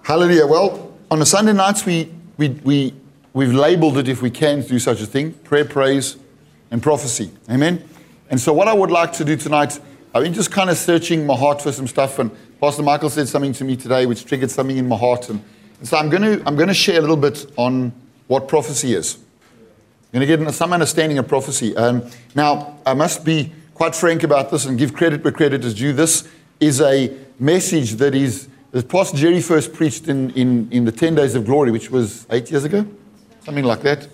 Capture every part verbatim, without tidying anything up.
Hallelujah. Well, on the Sunday nights, we, we, we, we've labeled it, if we can do such a thing, prayer, praise, and prophecy. Amen? And so what I would like to do tonight, I've been just kind of searching my heart for some stuff, and Pastor Michael said something to me today which triggered something in my heart. And, and so I'm going to I'm going to share a little bit on what prophecy is. I'm going to get some understanding of prophecy. Um, now, I must be quite frank about this and give credit where credit is due. This is a message that is that Pastor Jerry first preached in, in, in the ten days of glory, which was eight years ago, something like that.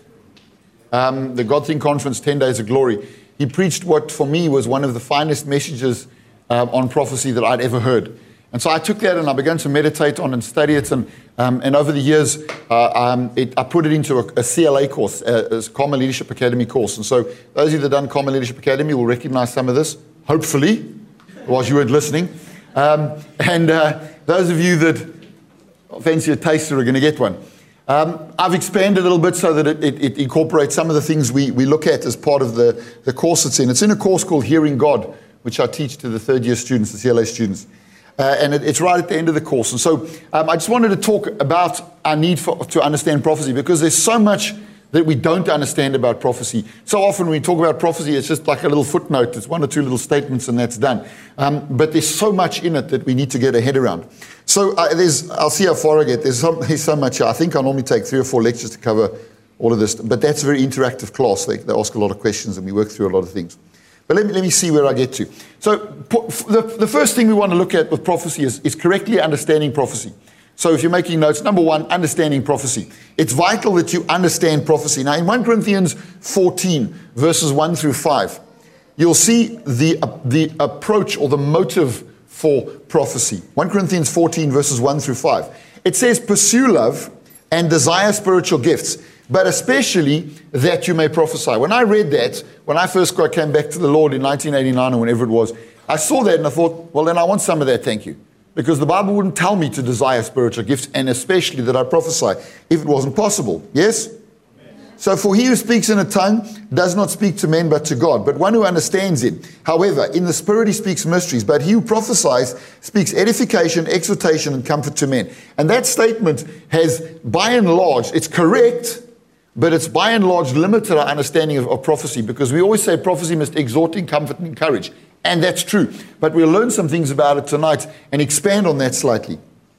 Um, the God Thing Conference, ten days of glory. He preached what for me was one of the finest messages uh, on prophecy that I'd ever heard. And so I took that and I began to meditate on and study it. And um, and over the years, uh, um, it, I put it into a, a C L A course, a, a Common Leadership Academy course. And so those of you that have done Common Leadership Academy will recognize some of this, hopefully, whilst you weren't listening. Um, and uh, those of you that fancy a taster are going to get one. Um, I've expanded a little bit so that it, it, it incorporates some of the things we, we look at as part of the, the course it's in. It's in a course called Hearing God, which I teach to the third year students, the C L A students. Uh, and it, it's right at the end of the course. And so um, I just wanted to talk about our need for, to understand prophecy, because there's so much that we don't understand about prophecy. So often when we talk about prophecy, it's just like a little footnote. It's one or two little statements and that's done. Um, but there's so much in it that we need to get a head around. So uh, there's, I'll see how far I get. There's so, there's so much. I think I normally take three or four lectures to cover all of this. But that's a very interactive class. They, they ask a lot of questions and we work through a lot of things. But let me, let me see where I get to. So the, the first thing we want to look at with prophecy is, is correctly understanding prophecy. So if you're making notes, number one, understanding prophecy. It's vital that you understand prophecy. Now in First Corinthians fourteen, verses one through five, you'll see the, uh, the approach or the motive for prophecy. First Corinthians fourteen, verses one through five. It says, pursue love and desire spiritual gifts, but especially that you may prophesy. When I read that, when I first came back to the Lord in nineteen eighty-nine or whenever it was, I saw that and I thought, well, then I want some of that, thank you. Because the Bible wouldn't tell me to desire spiritual gifts, and especially that I prophesy, if it wasn't possible. Yes? Amen. So for he who speaks in a tongue does not speak to men but to God, but one who understands it. However, in the Spirit he speaks mysteries, but he who prophesies speaks edification, exhortation, and comfort to men. And that statement has, by and large, it's correct, but it's by and large limited our understanding of, of prophecy, because we always say prophecy must exhort, comfort, and encourage. And that's true. But we'll learn some things about it tonight and expand on that slightly.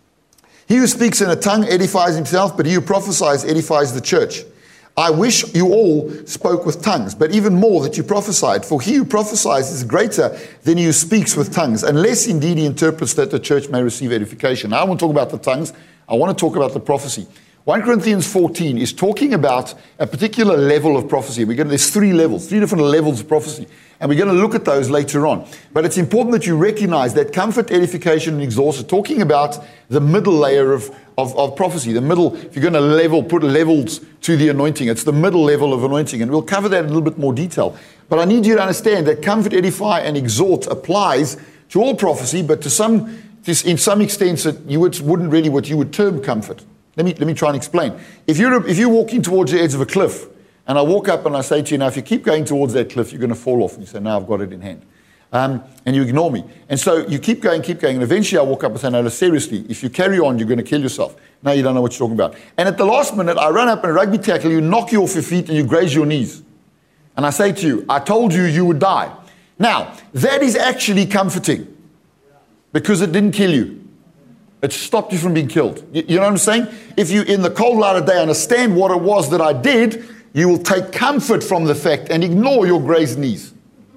He who speaks in a tongue edifies himself, but he who prophesies edifies the church. I wish you all spoke with tongues, but even more that you prophesied. For he who prophesies is greater than he who speaks with tongues, unless indeed he interprets that the church may receive edification. Now I won't talk about the tongues. I want to talk about the prophecy. First Corinthians fourteen is talking about a particular level of prophecy. We're going to, there's three levels, three different levels of prophecy. And we're going to look at those later on. But it's important that you recognize that comfort, edification, and exhaustion, talking about the middle layer of, of, of prophecy. The middle, if you're going to level, put levels to the anointing, it's the middle level of anointing. And we'll cover that in a little bit more detail. But I need you to understand that comfort, edify, and exhort applies to all prophecy, but to some, in some extent, that you would, wouldn't really what you would term comfort. Let me, let me try and explain. If you're, if you're walking towards the edge of a cliff, and I walk up and I say to you, now, if you keep going towards that cliff, you're going to fall off. And you say, now I've got it in hand. Um, and you ignore me. And so you keep going, keep going. And eventually I walk up and say, no, no, seriously, if you carry on, you're going to kill yourself. Now you don't know what you're talking about. And at the last minute, I run up and rugby tackle you, knock you off your feet, and you graze your knees. And I say to you, I told you you would die. Now, that is actually comforting, because it didn't kill you. It stopped you from being killed. You, you know what I'm saying? If you, in the cold light of day, understand what it was that I did, you will take comfort from the fact and ignore your grazed knees.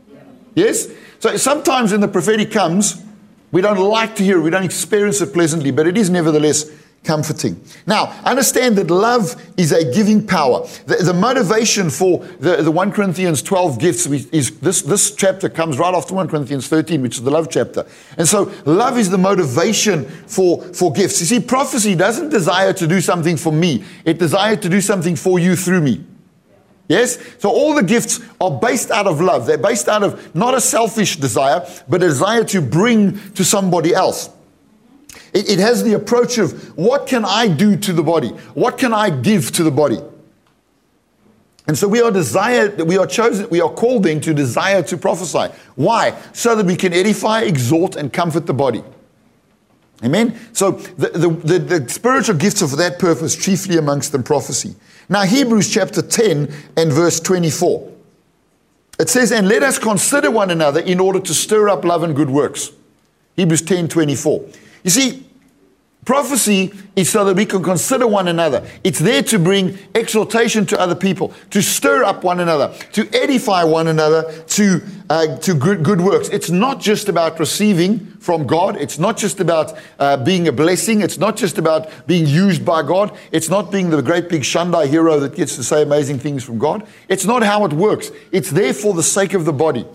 Yes? So sometimes when the prophetic comes, we don't like to hear it, we don't experience it pleasantly, but it is nevertheless comforting. Now, understand that love is a giving power. The, the motivation for the, the First Corinthians twelve gifts is this, this chapter comes right after First Corinthians thirteen, which is the love chapter. And so love is the motivation for, for gifts. You see, prophecy doesn't desire to do something for me. It desires to do something for you through me. Yes? So all the gifts are based out of love. They're based out of not a selfish desire, but a desire to bring to somebody else. It, it has the approach of, what can I do to the body? What can I give to the body? And so we are desired, we are chosen, we are called then to desire to prophesy. Why? So that we can edify, exhort, and comfort the body. Amen? So the, the, the, the spiritual gifts are for that purpose, chiefly amongst them prophecy. Now Hebrews chapter ten and verse twenty-four. It says, and let us consider one another in order to stir up love and good works. Hebrews ten twenty-four. You see, prophecy is so that we can consider one another. It's there to bring exhortation to other people, to stir up one another, to edify one another, to uh, to good, good works. It's not just about receiving from God. It's not just about uh, being a blessing. It's not just about being used by God. It's not being the great big Shandai hero that gets to say amazing things from God. It's not how it works. It's there for the sake of the body.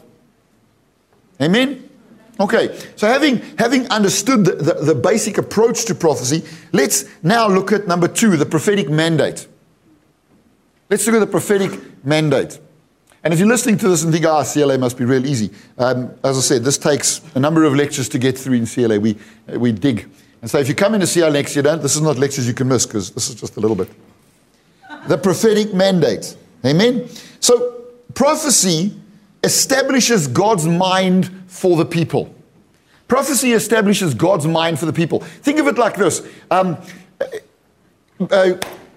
Amen? Okay, so having having understood the, the, the basic approach to prophecy, let's now look at number two, the prophetic mandate. Let's look at the prophetic mandate. And if you're listening to this and think, ah, C L A must be real easy. Um, as I said, this takes a number of lectures to get through in C L A. We, we dig. And so if you come into C L A next year, don't, this is not lectures you can miss, because this is just a little bit. The prophetic mandate. Amen? So prophecy establishes God's mind for the people. Prophecy establishes God's mind for the people. Think of it like this. Um, uh,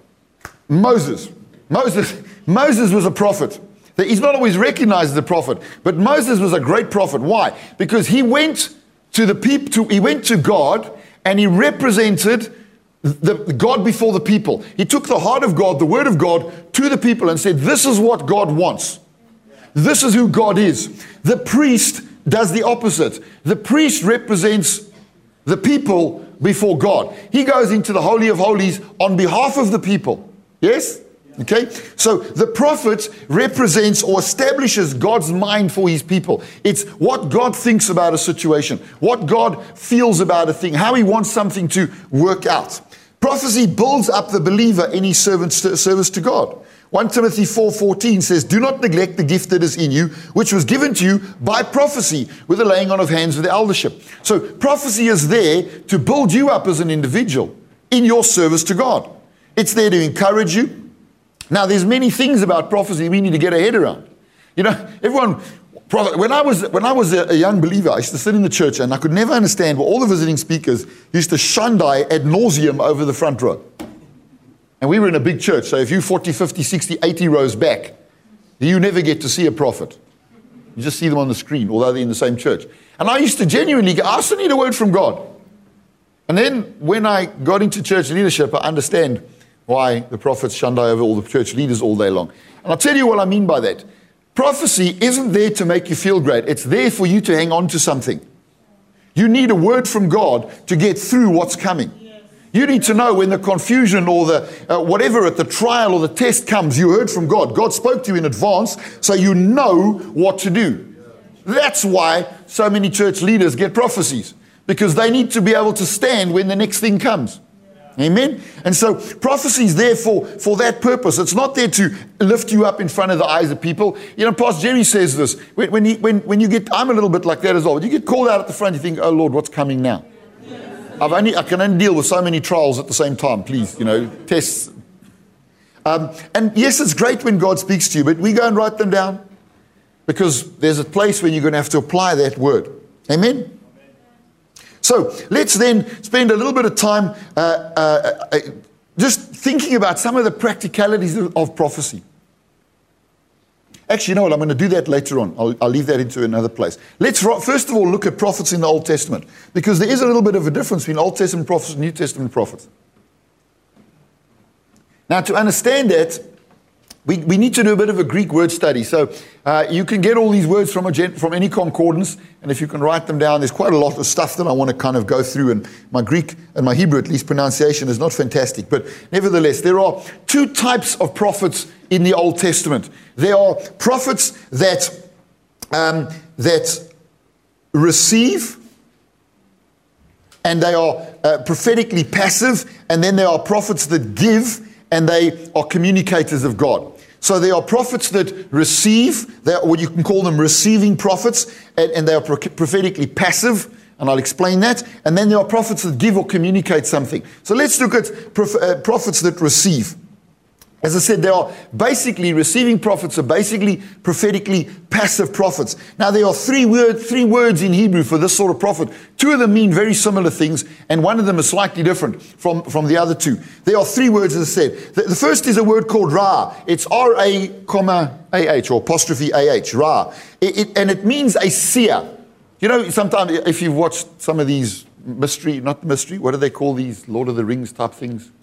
Moses. Moses. Moses was a prophet. He's not always recognized as a prophet, but Moses was a great prophet. Why? Because he went to the people, to, he went to God, and he represented the, the God before the people. He took the heart of God, the word of God, to the people and said, this is what God wants. This is who God is. The priest does the opposite. The priest represents the people before God. He goes into the Holy of Holies on behalf of the people. Yes? Okay? So the prophet represents or establishes God's mind for his people. It's what God thinks about a situation, what God feels about a thing, how he wants something to work out. Prophecy builds up the believer in his service to God. First Timothy four fourteen says, do not neglect the gift that is in you, which was given to you by prophecy with the laying on of hands of the eldership. So prophecy is there to build you up as an individual in your service to God. It's there to encourage you. Now, there's many things about prophecy we need to get our head around. You know, everyone, when I was when I was a young believer, I used to sit in the church and I could never understand why all the visiting speakers used to Shandai ad nauseum over the front row. And we were in a big church, so if you're forty, fifty, sixty, eighty rows back, you never get to see a prophet. You just see them on the screen, although they're in the same church. And I used to genuinely go, I still need a word from God. And then when I got into church leadership, I understand why the prophets Shandai over all the church leaders all day long. And I'll tell you what I mean by that. Prophecy isn't there to make you feel great. It's there for you to hang on to something. You need a word from God to get through what's coming. You need to know when the confusion or the uh, whatever at the trial or the test comes, you heard from God. God spoke to you in advance, so you know what to do. That's why so many church leaders get prophecies, because they need to be able to stand when the next thing comes. Amen? And so prophecy is there for, for that purpose. It's not there to lift you up in front of the eyes of people. You know, Pastor Jerry says this. When, when, he, when, when you get, I'm a little bit like that as well. When you get called out at the front, you think, oh Lord, what's coming now? I've only, I can only deal with so many trials at the same time, please, you know, tests. Um, and yes, it's great when God speaks to you, but we go and write them down, because there's a place where you're going to have to apply that word. Amen? So let's then spend a little bit of time uh, uh, uh, just thinking about some of the practicalities of, of prophecy. Actually, you know what? I'm going to do that later on. I'll, I'll leave that into another place. Let's first of all look at prophets in the Old Testament, because there is a little bit of a difference between Old Testament prophets and New Testament prophets. Now, to understand that, we, we need to do a bit of a Greek word study. So uh, you can get all these words from, a gen, from any concordance, and if you can write them down, there's quite a lot of stuff that I want to kind of go through, and my Greek and my Hebrew, at least, pronunciation is not fantastic. But nevertheless, there are two types of prophets in the Old Testament. There are prophets that, um, that receive, and they are uh, prophetically passive, and then there are prophets that give, and they are communicators of God. So there are prophets that receive, they are, what you can call them receiving prophets, and, and they are pro- prophetically passive, and I'll explain that. And then there are prophets that give or communicate something. So let's look at prof- uh, prophets that receive. As I said, they are basically, receiving prophets are basically prophetically passive prophets. Now, there are three, word, three words in Hebrew for this sort of prophet. Two of them mean very similar things, and one of them is slightly different from, from the other two. There are three words, as I said. The, the first is a word called Ra. It's R A, comma, A H, or apostrophe A H, Ra. It, it, and it means a seer. You know, sometimes if you've watched some of these mystery, not mystery, what do they call these Lord of the Rings type things?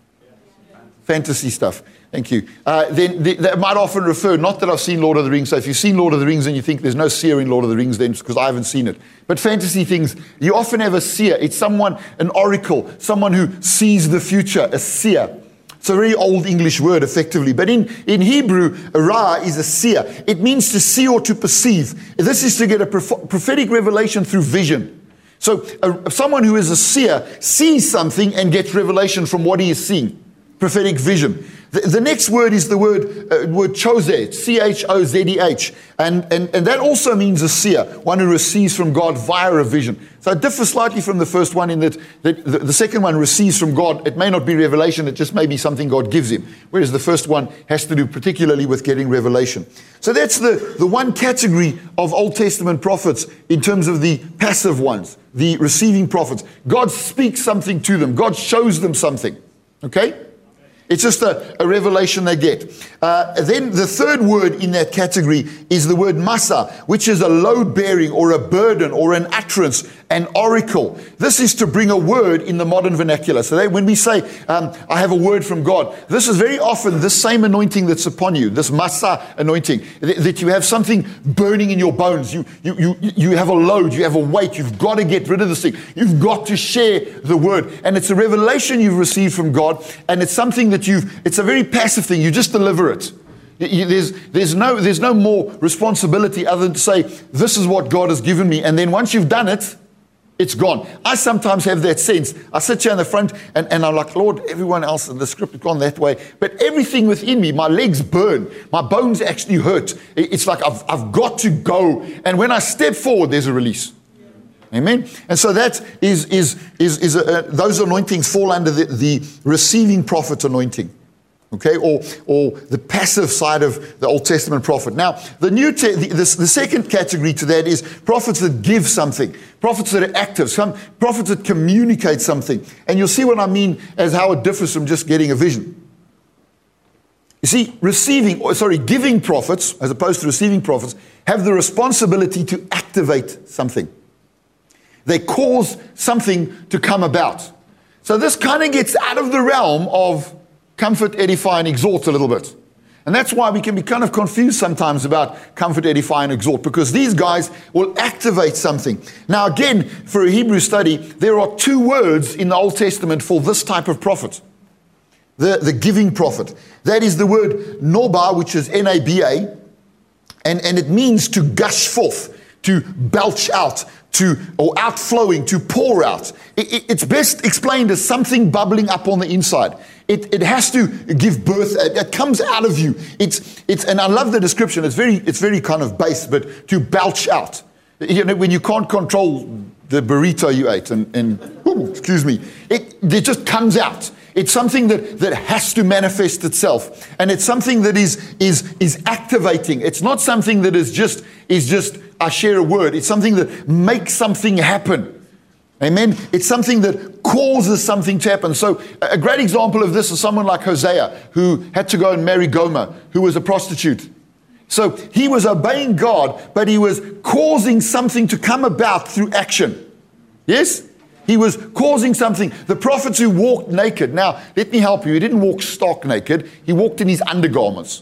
Fantasy stuff. Thank you. Uh, then they, they might often refer, not that I've seen Lord of the Rings, so if you've seen Lord of the Rings and you think there's no seer in Lord of the Rings, then it's because I haven't seen it. But fantasy things, you often have a seer. It's someone, an oracle, someone who sees the future, a seer. It's a very old English word, effectively. But in, in Hebrew, Ra is a seer. It means to see or to perceive. This is to get a prophetic revelation through vision. So uh, someone who is a seer sees something and gets revelation from what he is seeing. Prophetic vision. The, the next word is the word uh, word chozeh, C H O Z E H. And, and, and that also means a seer, one who receives from God via a vision. So it differs slightly from the first one in that, that the, the second one receives from God. It may not be revelation, it just may be something God gives him. Whereas the first one has to do particularly with getting revelation. So that's the, the one category of Old Testament prophets in terms of the passive ones, the receiving prophets. God speaks something to them. God shows them something. Okay? It's just a, a revelation they get. Uh, then the third word in that category is the word masa, which is a load-bearing or a burden or an utterance, an oracle. This is to bring a word in the modern vernacular. So they, when we say, um, I have a word from God, this is very often the same anointing that's upon you, this masa anointing, th- that you have something burning in your bones. You, you, you, you have a load, you have a weight, you've got to get rid of this thing. You've got to share the word. And it's a revelation you've received from God, and it's something that you've, it's a very passive thing. You just deliver it. You, there's, there's, no, there's no more responsibility other than to say, this is what God has given me. And then once you've done it, it's gone. I sometimes have that sense. I sit here in the front and, and I'm like, Lord, everyone else in the script has gone that way. But everything within me, my legs burn. My bones actually hurt. It's like I've, I've got to go. And when I step forward, there's a release. Amen. And so that is, is, is, is a, uh, those anointings fall under the, the receiving prophet anointing. Okay, or or the passive side of the Old Testament prophet. Now, the new te- the, the, the second category to that is prophets that give something, prophets that are active, some prophets that communicate something. And you'll see what I mean as how it differs from just getting a vision. You see, receiving, or sorry, giving prophets, as opposed to receiving prophets, have the responsibility to activate something. They cause something to come about. So this kind of gets out of the realm of comfort, edify, and exhort a little bit. And that's why we can be kind of confused sometimes about comfort, edify, and exhort, because these guys will activate something. Now again, for a Hebrew study, there are two words in the Old Testament for this type of prophet. The, the giving prophet. That is the word noba, which is N A B A, and, and it means to gush forth, to belch out, to or outflowing, to pour out. It, it, it's best explained as something bubbling up on the inside. It, it has to give birth. It, it comes out of you. It's it's and I love the description. It's very it's very kind of base, but to belch out. You know, when you can't control the burrito you ate, and and ooh, excuse me, it it just comes out. It's something that, that has to manifest itself, and it's something that is is is activating. It's not something that is just is just I share a word. It's something that makes something happen. Amen. It's something that causes something to happen. So a great example of this is someone like Hosea, who had to go and marry Gomer, who was a prostitute. So he was obeying God, but he was causing something to come about through action. Yes? He was causing something. The prophets who walked naked. Now, let me help you. He didn't walk stark naked. He walked in his undergarments.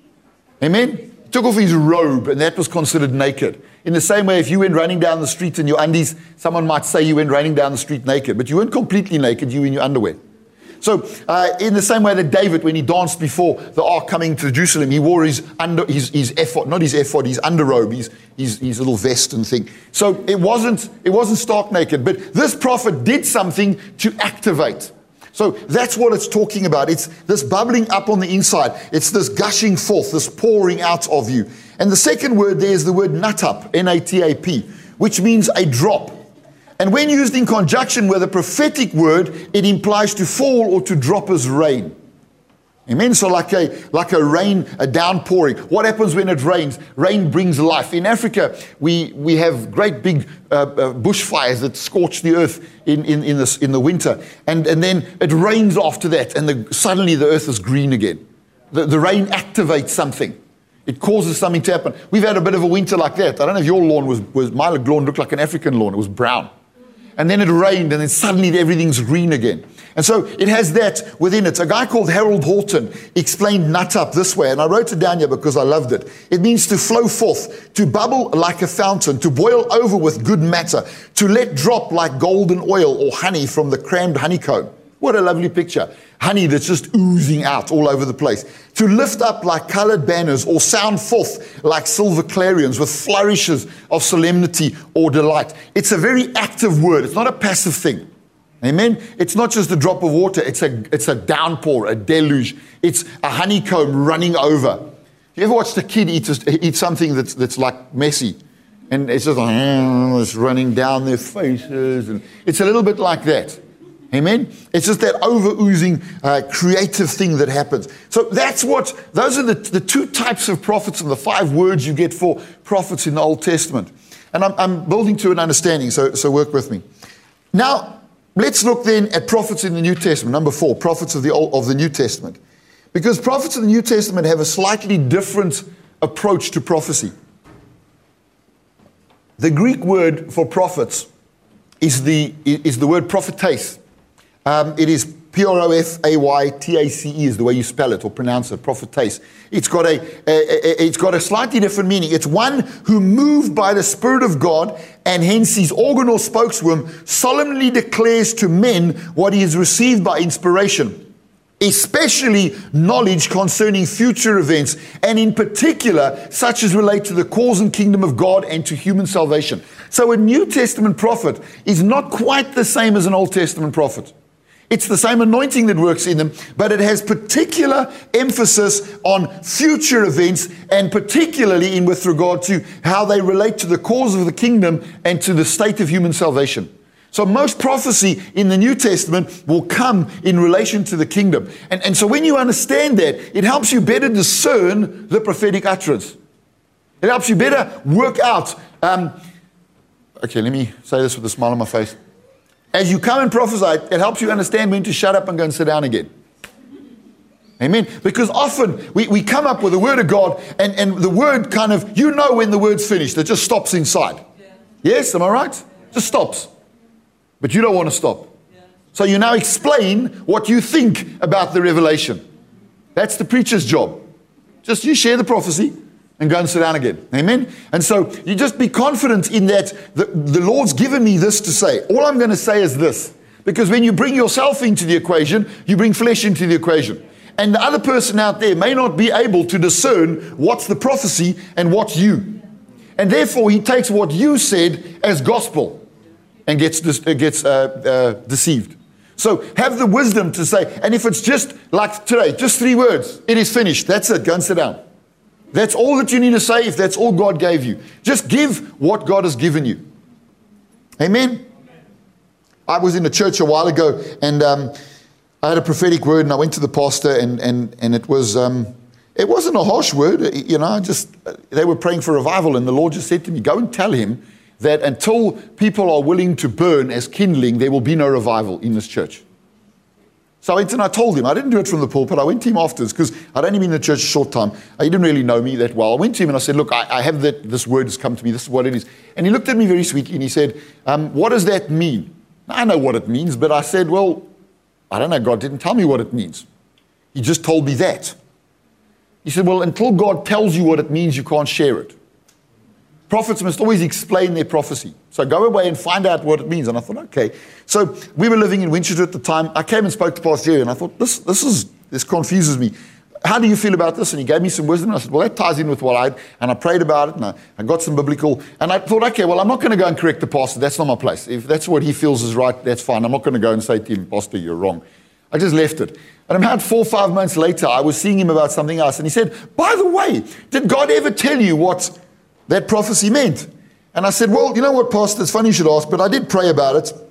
Amen? He took off his robe, and that was considered naked. In the same way, if you went running down the street in your undies, someone might say you went running down the street naked, but you weren't completely naked, you were in your underwear. So, uh, in the same way that David, when he danced before the ark coming to Jerusalem, he wore his under his, his ephod, not his ephod, his underrobe, his, his his little vest and thing. So it wasn't it wasn't stark naked, but this prophet did something to activate. So that's what it's talking about. It's this bubbling up on the inside. It's this gushing forth, this pouring out of you. And the second word there is the word natap, N A T A P, which means a drop. And when used in conjunction with a prophetic word, it implies to fall or to drop as rain. Amen. So like a like a rain, a downpouring. What happens when it rains? Rain brings life. In Africa, we we have great big uh, uh, bushfires that scorch the earth in in in, this, in the winter, and and then it rains after that, and the, suddenly the earth is green again. The, the rain activates something. It causes something to happen. We've had a bit of a winter like that. I don't know if your lawn was was my lawn looked like an African lawn. It was brown, and then it rained, and then suddenly everything's green again. And so it has that within it. A guy called Harold Horton explained nut up this way, and I wrote it down here because I loved it. It means to flow forth, to bubble like a fountain, to boil over with good matter, to let drop like golden oil or honey from the crammed honeycomb. What a lovely picture. Honey that's just oozing out all over the place. To lift up like colored banners or sound forth like silver clarions with flourishes of solemnity or delight. It's a very active word. It's not a passive thing. Amen. It's not just a drop of water. It's a it's a downpour, a deluge. It's a honeycomb running over. You ever watched a kid eat a, eat something that's that's like messy, and it's just like, oh, it's running down their faces, and it's a little bit like that. Amen. It's just that over oozing uh, creative thing that happens. So that's what those are the the two types of prophets and the five words you get for prophets in the Old Testament. And I'm I'm building to an understanding. So so work with me. Now. Let's look then at prophets in the New Testament. Number four, prophets of the Old, of the New Testament. Because prophets in the New Testament have a slightly different approach to prophecy. The Greek word for prophets is the, is the word prophetess. Um, it is P R O F A Y T A C E is the way you spell it or pronounce it, prophetess. It's got a, a, a it's got a slightly different meaning. It's one who moved by the Spirit of God, and hence his organ or spokesworm solemnly declares to men what he has received by inspiration, especially knowledge concerning future events, and in particular such as relate to the cause and kingdom of God and to human salvation. So a New Testament prophet is not quite the same as an Old Testament prophet. It's the same anointing that works in them, but it has particular emphasis on future events, and particularly in with regard to how they relate to the cause of the kingdom and to the state of human salvation. So most prophecy in the New Testament will come in relation to the kingdom. And, and so when you understand that, it helps you better discern the prophetic utterance. It helps you better work out. Um, okay, let me say this with a smile on my face. As you come and prophesy, it helps you understand when to shut up and go and sit down again. Amen. Because often we, we come up with the word of God, and, and the word kind of, you know when the word's finished, it just stops inside. Yeah. Yes, am I right? Yeah. Just stops. But you don't want to stop. Yeah. So you now explain what you think about the revelation. That's the preacher's job. Just you share the prophecy and go and sit down again. Amen? And so you just be confident in that the, the Lord's given me this to say. All I'm going to say is this. Because when you bring yourself into the equation, you bring flesh into the equation. And the other person out there may not be able to discern what's the prophecy and what's you. And therefore, he takes what you said as gospel and gets, gets uh, uh, deceived. So have the wisdom to say, and if it's just like today, just three words, it is finished. That's it. Go and sit down. That's all that you need to say if that's all God gave you. Just give what God has given you. Amen? I was in a church a while ago, and um, I had a prophetic word, and I went to the pastor, and and and it was um, it wasn't a harsh word. You know, I just they were praying for revival, and the Lord just said to me, go and tell him that until people are willing to burn as kindling, there will be no revival in this church. So I went and I told him. I didn't do it from the pulpit. I went to him afterwards because I'd only been in the church a short time. He didn't really know me that well. I went to him and I said, look, I, I have that, this word has come to me. This is what it is. And he looked at me very sweetly and he said, um, what does that mean? I know what it means, but I said, well, I don't know. God didn't tell me what it means. He just told me that. He said, well, until God tells you what it means, you can't share it. Prophets must always explain their prophecy. So go away and find out what it means. And I thought, okay. So we were living in Winchester at the time. I came and spoke to Pastor Jerry, and I thought, this this is this confuses me. How do you feel about this? And he gave me some wisdom. And I said, well, that ties in with what I had. And I prayed about it, and I, I got some biblical. And I thought, okay, well, I'm not going to go and correct the pastor. That's not my place. If that's what he feels is right, that's fine. I'm not going to go and say to him, Pastor, you're wrong. I just left it. And about four or five months later, I was seeing him about something else. And he said, by the way, did God ever tell you what that prophecy meant? And I said, well, you know what, Pastor, it's funny you should ask, but I did pray about it.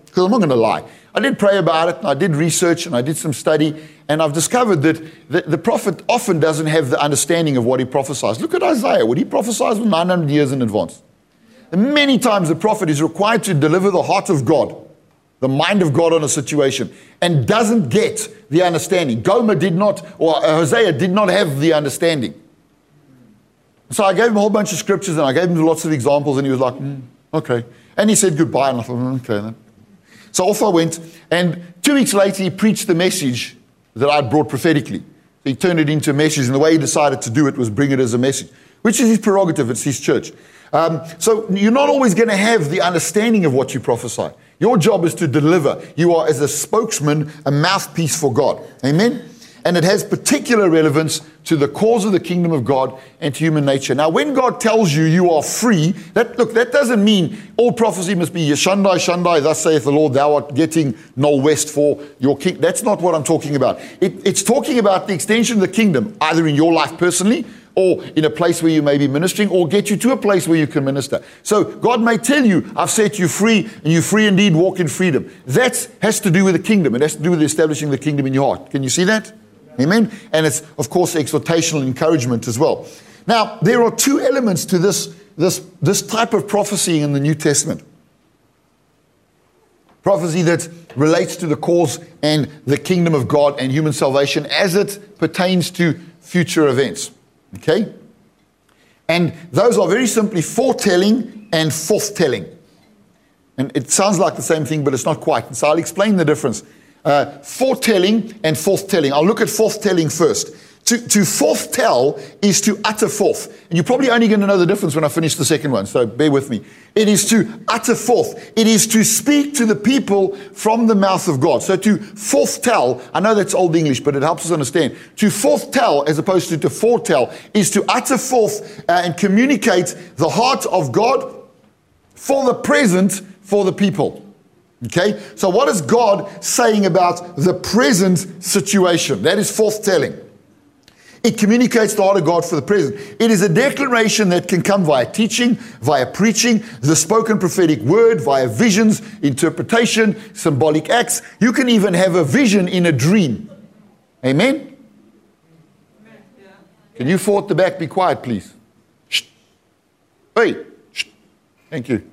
Because I'm not going to lie. I did pray about it, and I did research, and I did some study, and I've discovered that the, the prophet often doesn't have the understanding of what he prophesies. Look at Isaiah. What he prophesies was nine hundred years in advance. And many times the prophet is required to deliver the heart of God, the mind of God on a situation, and doesn't get the understanding. Gomer did not, or Hosea did not have the understanding. So I gave him a whole bunch of scriptures, and I gave him lots of examples, and he was like, mm, okay. And he said goodbye, and I thought, mm, okay then. So off I went, and two weeks later he preached the message that I'd brought prophetically. So he turned it into a message, and the way he decided to do it was bring it as a message, which is his prerogative. It's his church. Um, so you're not always going to have the understanding of what you prophesy. Your job is to deliver. You are, as a spokesman, a mouthpiece for God. Amen? And it has particular relevance to the cause of the kingdom of God and to human nature. Now, when God tells you you are free, that look, that doesn't mean all prophecy must be Yeshandai, Shandai, thus saith the Lord, thou art getting null west for your king. That's not what I'm talking about. It, it's talking about the extension of the kingdom, either in your life personally, or in a place where you may be ministering, or get you to a place where you can minister. So God may tell you, I've set you free, and you free indeed, walk in freedom. That has to do with the kingdom. It has to do with establishing the kingdom in your heart. Can you see that? Amen? And it's, of course, exhortational encouragement as well. Now, there are two elements to this, this, this type of prophecy in the New Testament. Prophecy that relates to the cause and the kingdom of God and human salvation as it pertains to future events. Okay? And those are very simply foretelling and forthtelling. And it sounds like the same thing, but it's not quite. And so I'll explain the difference. Uh, foretelling and forthtelling. I'll look at forthtelling first. To, to forthtell is to utter forth. And you're probably only going to know the difference when I finish the second one, so bear with me. It is to utter forth. It is to speak to the people from the mouth of God. So to forthtell, I know that's Old English, but it helps us understand. To forthtell, as opposed to to foretell, is to utter forth uh, and communicate the heart of God for the present, for the people. Okay? So what is God saying about the present situation? That is forthtelling. It communicates the heart of God for the present. It is a declaration that can come via teaching, via preaching, the spoken prophetic word, via visions, interpretation, symbolic acts. You can even have a vision in a dream. Amen? Can you four at the back be quiet, please? Shh. Hey. Shh. Thank you.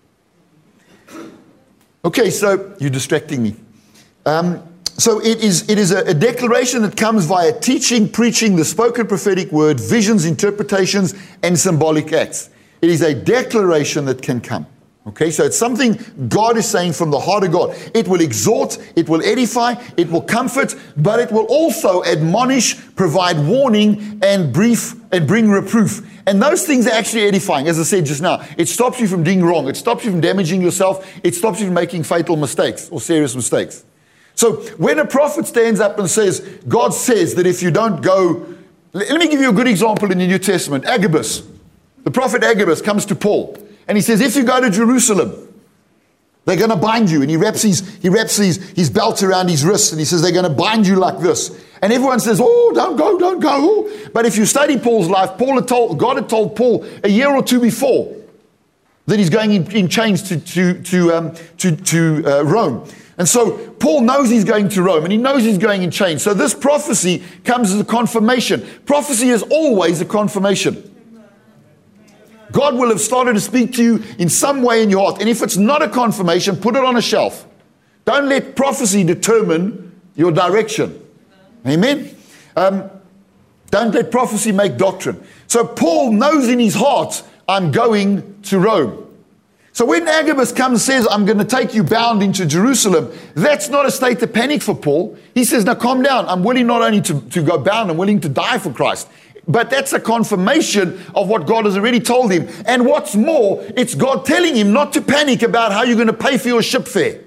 Okay, so you're distracting me. Um, so it is it is a, a declaration that comes via teaching, preaching, the spoken prophetic word, visions, interpretations, and symbolic acts. It is a declaration that can come. Okay, so it's something God is saying from the heart of God. It will exhort, it will edify, it will comfort, but it will also admonish, provide warning, and brief and bring reproof. And those things are actually edifying. As I said just now, it stops you from doing wrong. It stops you from damaging yourself. It stops you from making fatal mistakes or serious mistakes. So when a prophet stands up and says, God says that if you don't go, let me give you a good example in the New Testament. Agabus, the prophet Agabus comes to Paul and he says, if you go to Jerusalem, they're going to bind you. And he wraps his, he wraps his, his belt around his wrist and he says, they're going to bind you like this. And everyone says, oh, don't go, don't go. But if you study Paul's life, Paul had told, God had told Paul a year or two before that he's going in, in chains to, to, to, um, to, to uh, Rome. And so Paul knows he's going to Rome and he knows he's going in chains. So this prophecy comes as a confirmation. Prophecy is always a confirmation. God will have started to speak to you in some way in your heart. And if it's not a confirmation, put it on a shelf. Don't let prophecy determine your direction. Amen? Um, don't let prophecy make doctrine. So Paul knows in his heart, I'm going to Rome. So when Agabus comes and says, I'm going to take you bound into Jerusalem, that's not a state of panic for Paul. He says, now calm down. I'm willing not only to, to go bound, I'm willing to die for Christ. But that's a confirmation of what God has already told him. And what's more, it's God telling him not to panic about how you're going to pay for your ship fare.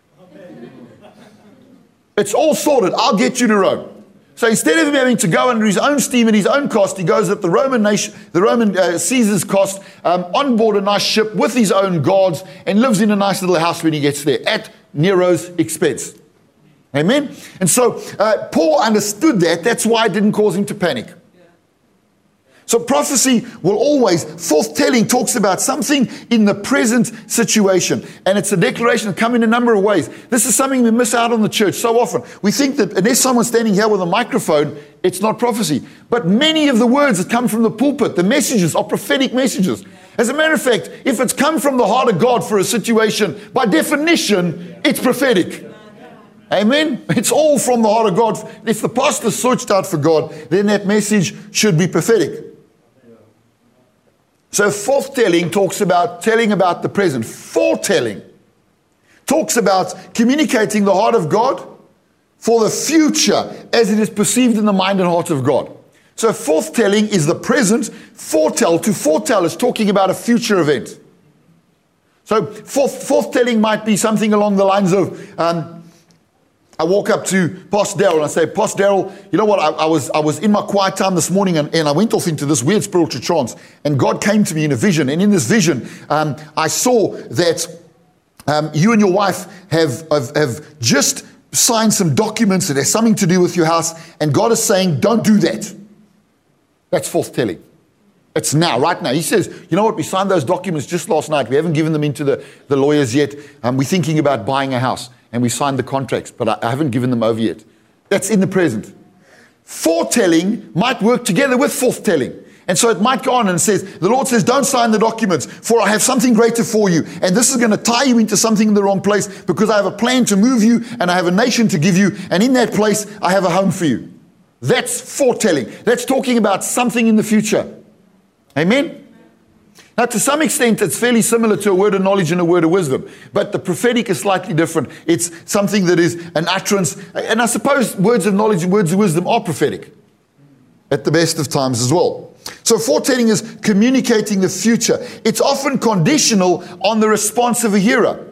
It's all sorted. I'll get you to Rome. So instead of him having to go under his own steam and his own cost, he goes at the Roman nation, the Roman uh, Caesar's cost, um, on board a nice ship with his own guards, and lives in a nice little house when he gets there at Nero's expense. Amen? And so uh, Paul understood that. That's why it didn't cause him to panic. So prophecy will always, forthtelling talks about something in the present situation. And it's a declaration that comes in a number of ways. This is something we miss out on the church so often. We think that unless someone's standing here with a microphone, it's not prophecy. But many of the words that come from the pulpit, the messages are prophetic messages. As a matter of fact, if it's come from the heart of God for a situation, by definition, it's prophetic. Amen? It's all from the heart of God. If the pastor searched out for God, then that message should be prophetic. So forthtelling talks about telling about the present. Foretelling talks about communicating the heart of God for the future as it is perceived in the mind and heart of God. So forthtelling is the present. Foretell, to foretell is talking about a future event. So forth, forthtelling might be something along the lines of, um, I walk up to Pastor Darrell and I say, Pastor Darrell, you know what, I, I was I was in my quiet time this morning and, and I went off into this weird spiritual trance and God came to me in a vision. And in this vision, um, I saw that um, you and your wife have, have, have just signed some documents that has something to do with your house. And God is saying, don't do that. That's forthtelling. It's now, right now. He says, you know what, we signed those documents just last night. We haven't given them into the, the lawyers yet. Um, we're thinking about buying a house. And we signed the contracts, but I, I haven't given them over yet. That's in the present. Foretelling might work together with forthtelling. And so it might go on and says, the Lord says, don't sign the documents, for I have something greater for you. And this is going to tie you into something in the wrong place, because I have a plan to move you, and I have a nation to give you, and in that place, I have a home for you. That's foretelling. That's talking about something in the future. Amen? Now, to some extent, it's fairly similar to a word of knowledge and a word of wisdom. But the prophetic is slightly different. It's something that is an utterance. And I suppose words of knowledge and words of wisdom are prophetic at the best of times as well. So foretelling is communicating the future. It's often conditional on the response of a hearer.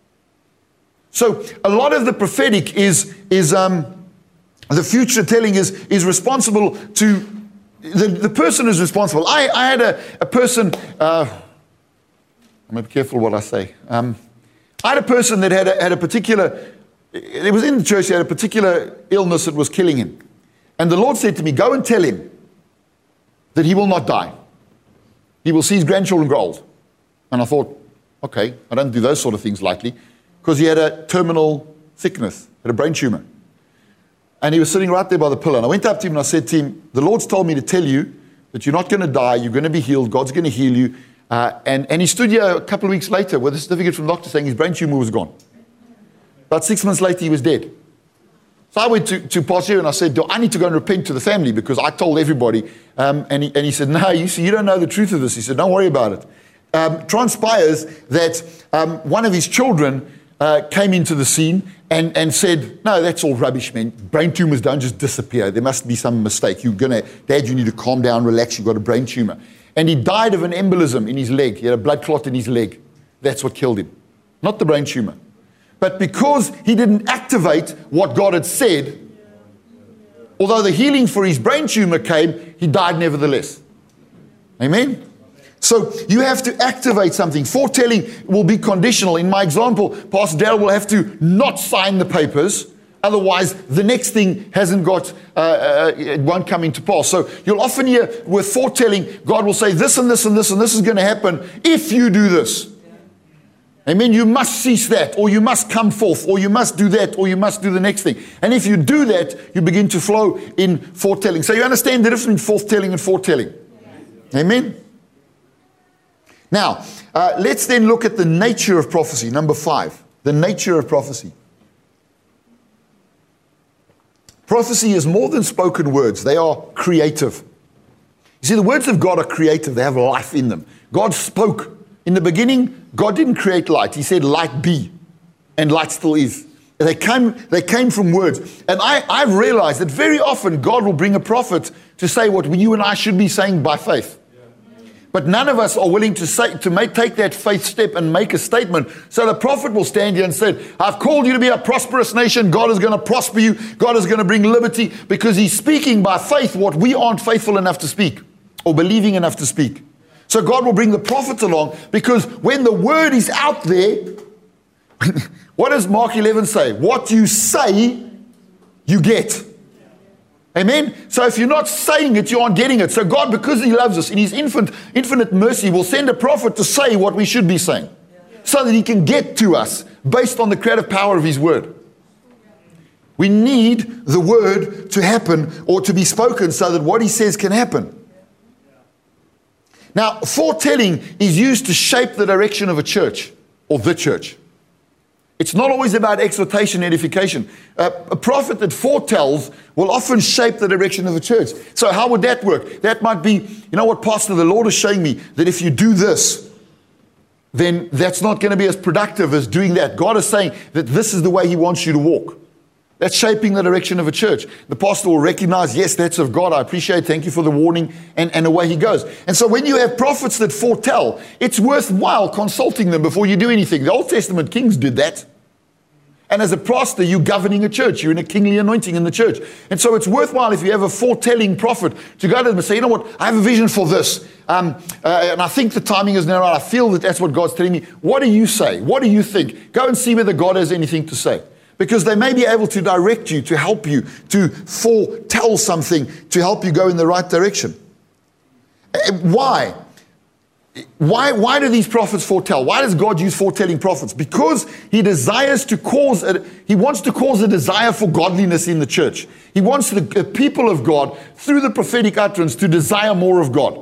So a lot of the prophetic is, is um, the future telling is, is responsible to... The, the person is responsible. I, I had a, a person, uh, I'm going to be careful what I say. Um, I had a person that had a, had a particular, it was in the church, he had a particular illness that was killing him. And the Lord said to me, go and tell him that he will not die. He will see his grandchildren grow old. And I thought, okay, I don't do those sort of things lightly, because he had a terminal sickness, had a brain tumor. And he was sitting right there by the pillow. And I went up to him and I said to him, the Lord's told me to tell you that you're not going to die. You're going to be healed. God's going to heal you. Uh, and, and he stood here a couple of weeks later with a certificate from the doctor saying his brain tumor was gone. About six months later, he was dead. So I went to, to Pastor and I said, I need to go and repent to the family because I told everybody. Um, and, he, and he said, no, you see, you don't know the truth of this. He said, don't worry about it. Um, transpires that um, one of his children uh, came into the scene And, and said, no, that's all rubbish, man. Brain tumors don't just disappear. There must be some mistake. You're going to, Dad, you need to calm down, relax. You've got a brain tumor. And he died of an embolism in his leg. He had a blood clot in his leg. That's what killed him. Not the brain tumor. But because he didn't activate what God had said, although the healing for his brain tumor came, he died nevertheless. Amen? So you have to activate something. Foretelling will be conditional. In my example, Pastor Darrell will have to not sign the papers. Otherwise, the next thing hasn't got, uh, uh, it won't come into pass. So you'll often hear with foretelling, God will say this and this and this and this is going to happen if you do this. Amen. You must cease that, or you must come forth, or you must do that, or you must do the next thing. And if you do that, you begin to flow in foretelling. So you understand the difference between forthtelling and foretelling. Amen. Now, uh, let's then look at the nature of prophecy. Number five, the nature of prophecy. Prophecy is more than spoken words. They are creative. You see, the words of God are creative. They have life in them. God spoke. In the beginning, God didn't create light. He said, light be. And light still is. They came, they came from words. And I, I've realized that very often God will bring a prophet to say what you and I should be saying by faith. But none of us are willing to say, to make, take that faith step and make a statement. So the prophet will stand here and say, I've called you to be a prosperous nation. God is going to prosper you. God is going to bring liberty, because he's speaking by faith what we aren't faithful enough to speak or believing enough to speak. So God will bring the prophets along, because when the word is out there, what does Mark eleven say? What you say, you get. Amen? So if you're not saying it, you aren't getting it. So God, because He loves us, in His infinite, infinite mercy, will send a prophet to say what we should be saying, so that He can get to us based on the creative power of His word. We need the word to happen or to be spoken so that what He says can happen. Now, foretelling is used to shape the direction of a church or the church. It's not always about exhortation, edification. Uh, a prophet that foretells will often shape the direction of a church. So how would that work? That might be, you know what, Pastor, the Lord is showing me that if you do this, then that's not going to be as productive as doing that. God is saying that this is the way He wants you to walk. That's shaping the direction of a church. The pastor will recognize, yes, that's of God. I appreciate it. Thank you for the warning. And, and away he goes. And so when you have prophets that foretell, it's worthwhile consulting them before you do anything. The Old Testament kings did that. And as a pastor, you're governing a church. You're in a kingly anointing in the church. And so it's worthwhile if you have a foretelling prophet to go to them and say, you know what, I have a vision for this. Um, uh, and I think the timing is now right. I feel that that's what God's telling me. What do you say? What do you think? Go and see whether God has anything to say. Because they may be able to direct you, to help you, to foretell something, to help you go in the right direction. Why? Why, why do these prophets foretell? Why does God use foretelling prophets? Because He desires to cause, a, He wants to cause a desire for godliness in the church. He wants the, the people of God, through the prophetic utterance, to desire more of God.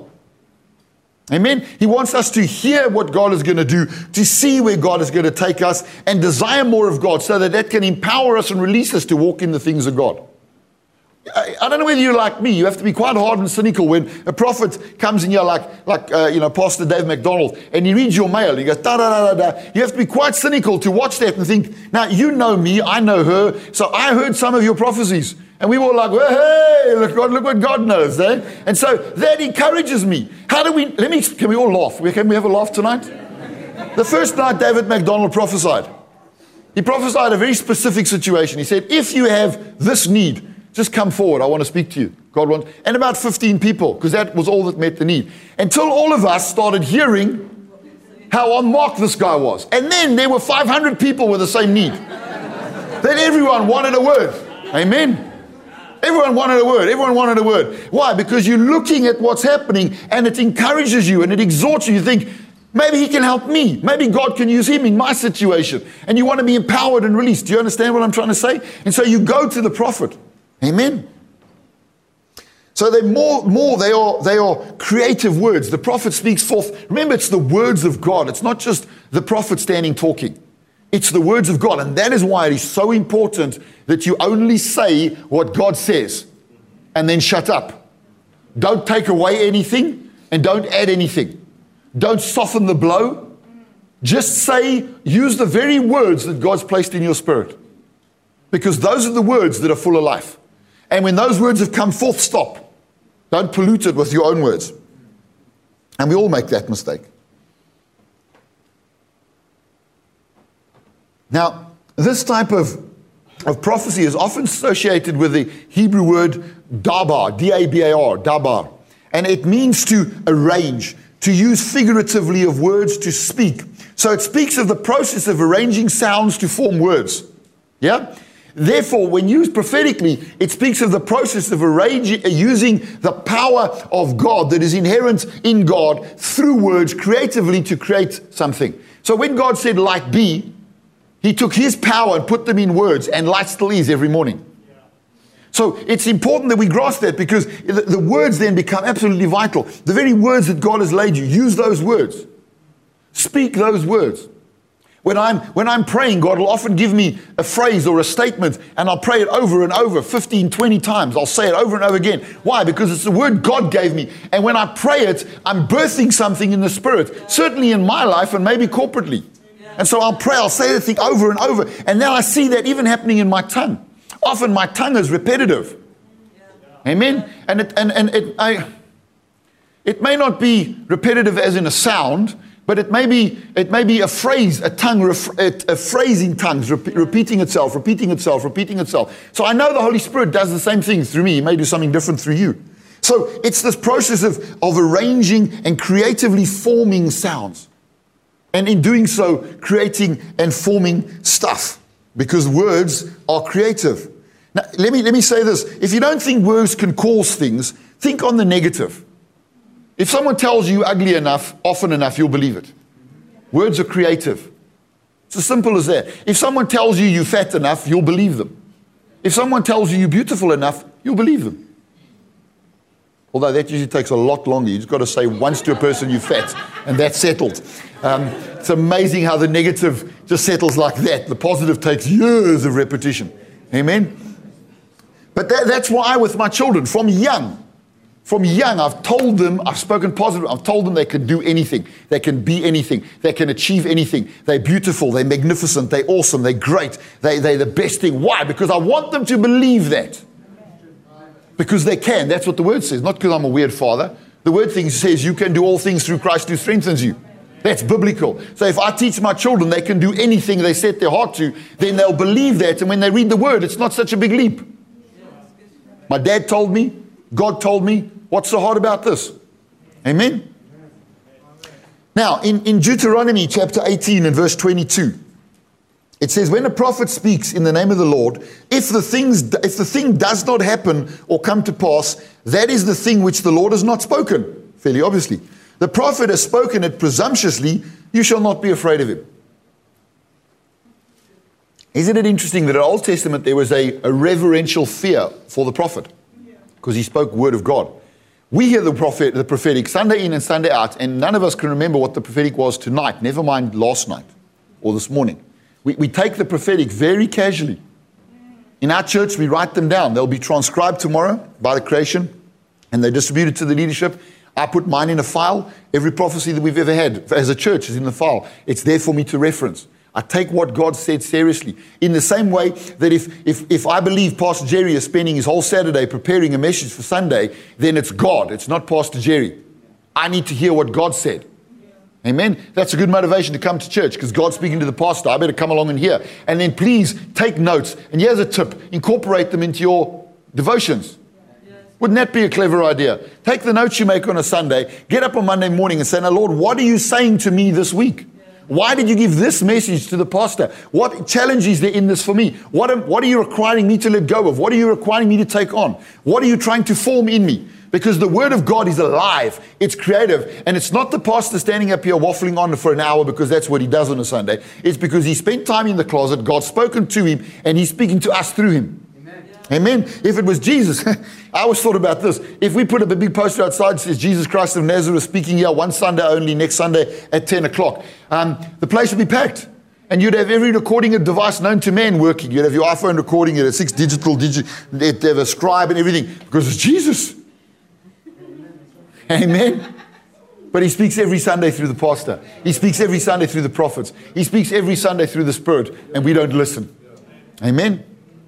Amen. He wants us to hear what God is going to do, to see where God is going to take us, and desire more of God so that that can empower us and release us to walk in the things of God. I, I don't know whether you're like me. You have to be quite hard and cynical when a prophet comes in here like, like uh, you know, Pastor Dave McDonald, and he reads your mail. And he goes, da, da, da, da, da. You have to be quite cynical to watch that and think, now, you know me, I know her, so I heard some of your prophecies. And we were like, well, hey, look, God, look what God knows, eh? And so that encourages me. How do we, let me, can we all laugh? Can we have a laugh tonight? The first night David McDonald prophesied. He prophesied a very specific situation. He said, if you have this need, just come forward. I want to speak to you. God wants, and about fifteen people, because that was all that met the need. Until all of us started hearing how on mark this guy was. And then there were five hundred people with the same need. Then everyone wanted a word. Amen. Everyone wanted a word. Everyone wanted a word. Why? Because you're looking at what's happening and it encourages you and it exhorts you. You think, maybe He can help me. Maybe God can use him in my situation. And you want to be empowered and released. Do you understand what I'm trying to say? And so you go to the prophet. Amen. So they're more, more, they are, they are creative words. The prophet speaks forth. Remember, it's the words of God. It's not just the prophet standing talking. It's the words of God. And that is why it is so important that you only say what God says and then shut up. Don't take away anything and don't add anything. Don't soften the blow. Just say, use the very words that God's placed in your spirit. Because those are the words that are full of life. And when those words have come forth, stop. Don't pollute it with your own words. And we all make that mistake. Now, this type of, of prophecy is often associated with the Hebrew word dabar, D A B A R, dabar. And it means to arrange, to use figuratively of words to speak. So it speaks of the process of arranging sounds to form words. Yeah? Therefore, when used prophetically, it speaks of the process of arranging, using the power of God that is inherent in God through words creatively to create something. So when God said light be, He took His power and put them in words, and light still is every morning. So it's important that we grasp that, because the, the words then become absolutely vital. The very words that God has laid you, use those words. Speak those words. When I'm, when I'm praying, God will often give me a phrase or a statement, and I'll pray it over and over, fifteen, twenty times. I'll say it over and over again. Why? Because it's the word God gave me. And when I pray it, I'm birthing something in the Spirit, certainly in my life and maybe corporately. And so I'll pray, I'll say the thing over and over. And now I see that even happening in my tongue. Often my tongue is repetitive. Amen? And it, and, and it, I, it may not be repetitive as in a sound, but it may be, it may be a phrase, a tongue, a, a phrase in tongues, rep, repeating itself, repeating itself, repeating itself. So I know the Holy Spirit does the same thing through me. He may do something different through you. So it's this process of, of arranging and creatively forming sounds. And in doing so, creating and forming stuff. Because words are creative. Now, let me, let me say this. If you don't think words can cause things, think on the negative. If someone tells you you're ugly enough, often enough, you'll believe it. Words are creative. It's as simple as that. If someone tells you you're fat enough, you'll believe them. If someone tells you you're beautiful enough, you'll believe them. Although that usually takes a lot longer. You've just got to say once to a person you're fat, and that's settled. Um, it's amazing how the negative just settles like that. The positive takes years of repetition. Amen? But that, that's why with my children, from young, from young, I've told them, I've spoken positive, I've told them they can do anything. They can be anything. They can achieve anything. They're beautiful. They're magnificent. They're awesome. They're great. They, they're the best thing. Why? Because I want them to believe that. Because they can. That's what the word says. Not because I'm a weird father. The word thing says you can do all things through Christ who strengthens you. That's biblical. So if I teach my children they can do anything they set their heart to, then they'll believe that. And when they read the word, it's not such a big leap. My dad told me, God told me, what's so hard about this? Amen? Now, in, in Deuteronomy chapter eighteen and verse twenty-two, it says, when a prophet speaks in the name of the Lord, if the things, if the thing does not happen or come to pass, that is the thing which the Lord has not spoken. Fairly obviously. The prophet has spoken it presumptuously, you shall not be afraid of him. Isn't it interesting that in the Old Testament there was a, a reverential fear for the prophet? Because he spoke word of God. We hear the prophet, the prophetic Sunday in and Sunday out, and none of us can remember what the prophetic was tonight, never mind last night or this morning. We, we take the prophetic very casually. In our church, we write them down. They'll be transcribed tomorrow by the creation, and they're distributed to the leadership. I put mine in a file. Every prophecy that we've ever had as a church is in the file. It's there for me to reference. I take what God said seriously. In the same way that if, if, if I believe Pastor Jerry is spending his whole Saturday preparing a message for Sunday, then it's God. It's not Pastor Jerry. I need to hear what God said. Amen. That's a good motivation to come to church because God's speaking to the pastor. I better come along and hear. And then please take notes. And here's a tip. Incorporate them into your devotions. Wouldn't that be a clever idea? Take the notes you make on a Sunday, get up on Monday morning and say, now Lord, what are you saying to me this week? Why did you give this message to the pastor? What challenge is there in this for me? What am, what are you requiring me to let go of? What are you requiring me to take on? What are you trying to form in me? Because the word of God is alive, it's creative, and it's not the pastor standing up here waffling on for an hour because that's what he does on a Sunday. It's because he spent time in the closet, God's spoken to him, and he's speaking to us through him. Amen. If it was Jesus, I always thought about this. If we put up a big poster outside that says Jesus Christ of Nazareth speaking here one Sunday only, next Sunday at ten o'clock, um, the place would be packed. And you'd have every recording device known to man working. You'd have your iPhone recording it, a six digital, digi- they'd have a scribe and everything because it's Jesus. Amen. But he speaks every Sunday through the pastor. He speaks every Sunday through the prophets. He speaks every Sunday through the Spirit, and we don't listen. Amen.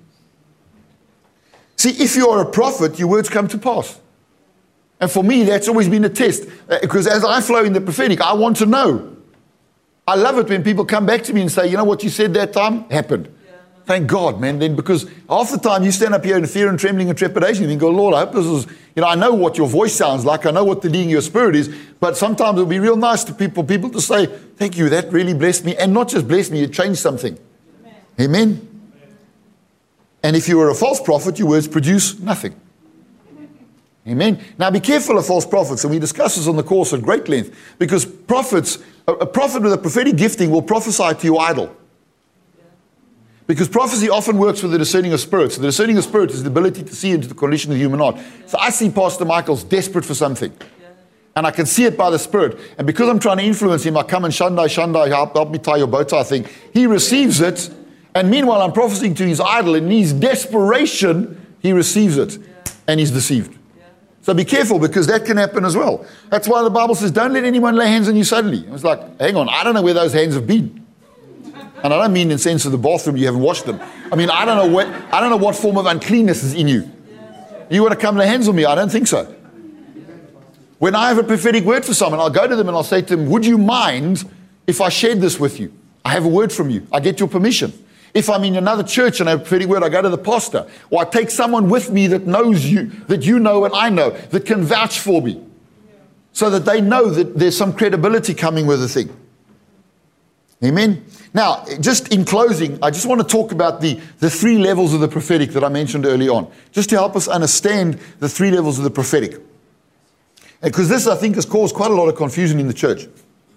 See, if you are a prophet, your words come to pass. And for me, that's always been a test. Uh, because as I flow in the prophetic, I want to know. I love it when people come back to me and say, you know what you said that time? Happened. Yeah. Thank God, man. Then because half the time you stand up here in fear and trembling and trepidation and go, Lord, I hope this is, you know, I know what your voice sounds like. I know what the leading of your spirit is. But sometimes it'll be real nice to people, people to say, thank you, that really blessed me. And not just blessed me, it changed something. Amen. Amen. And if you are a false prophet, your words produce nothing. Amen. Now be careful of false prophets, and we discuss this on the course at great length, because prophets, a, a prophet with a prophetic gifting will prophesy to you idle. Because prophecy often works with the discerning of spirits. So the discerning of spirits is the ability to see into the condition of the human heart. So I see Pastor Michael's desperate for something. And I can see it by the Spirit. And because I'm trying to influence him, I come and Shandai, Shandai, help, help me tie your bow tie thing. He receives it. And meanwhile, I'm prophesying to his idol. In his desperation, he receives it. And he's deceived. So be careful, because that can happen as well. That's why the Bible says, don't let anyone lay hands on you suddenly. It's like, hang on, I don't know where those hands have been. And I don't mean in the sense of the bathroom, you haven't washed them. I mean, I don't know what, I don't know what form of uncleanness is in you. You want to come lay hands on me? I don't think so. When I have a prophetic word for someone, I'll go to them and I'll say to them, would you mind if I shared this with you? I have a word from you. I get your permission. If I'm in another church and I have a prophetic word, I go to the pastor. Or I take someone with me that knows you, that you know and I know, that can vouch for me. So that they know that there's some credibility coming with the thing. Amen. Now, just in closing, I just want to talk about the, the three levels of the prophetic that I mentioned early on, just to help us understand the three levels of the prophetic. Because this, I think, has caused quite a lot of confusion in the church.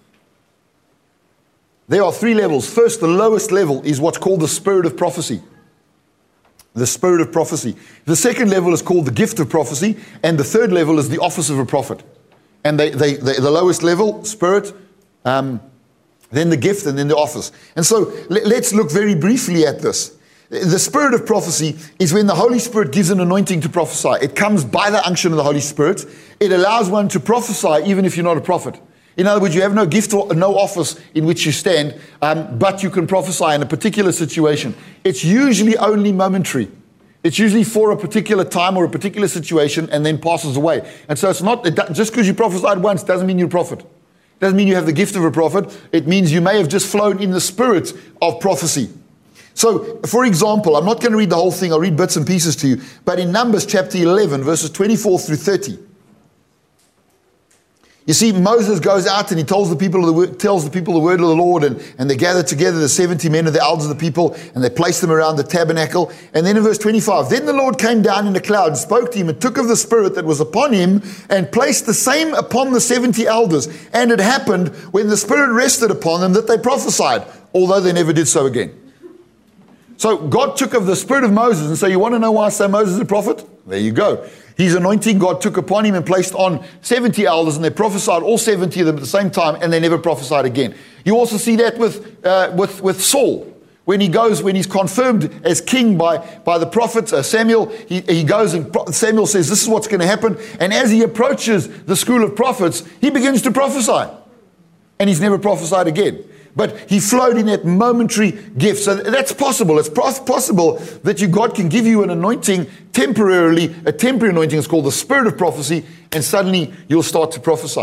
There are three levels. First, the lowest level is what's called the spirit of prophecy. The spirit of prophecy. The second level is called the gift of prophecy, and the third level is the office of a prophet. And they, they, they the lowest level, spirit, um, then the gift, and then the office. And so let, let's look very briefly at this. The spirit of prophecy is when the Holy Spirit gives an anointing to prophesy. It comes by the unction of the Holy Spirit. It allows one to prophesy even if you're not a prophet. In other words, you have no gift or no office in which you stand, um, but you can prophesy in a particular situation. It's usually only momentary. It's usually for a particular time or a particular situation and then passes away. And so it's not, it, just because you prophesied once doesn't mean you're a prophet. Doesn't mean you have the gift of a prophet. It means you may have just flown in the spirit of prophecy. So, for example, I'm not going to read the whole thing. I'll read bits and pieces to you. But in Numbers chapter eleven, verses twenty-four through thirty, you see, Moses goes out and he tells the people of the, tells the people the word of the Lord, and, and they gather together, the seventy men of the elders of the people, and they place them around the tabernacle. And then in verse twenty-five, then the Lord came down in a cloud and spoke to him and took of the spirit that was upon him and placed the same upon the seventy elders. And it happened when the spirit rested upon them that they prophesied, although they never did so again. So God took of the spirit of Moses, and so you want to know why I say Moses is a prophet? There you go. His anointing God took upon him and placed on seventy elders, and they prophesied, all seventy of them at the same time, and they never prophesied again. You also see that with uh, with with Saul. When he goes, when he's confirmed as king by, by the prophet uh, Samuel, he, he goes and Samuel says, this is what's going to happen. And as he approaches the school of prophets, he begins to prophesy. And he's never prophesied again. But he flowed in that momentary gift. So that's possible. It's possible that you, God can give you an anointing temporarily, a temporary anointing. It's called the spirit of prophecy, and suddenly you'll start to prophesy.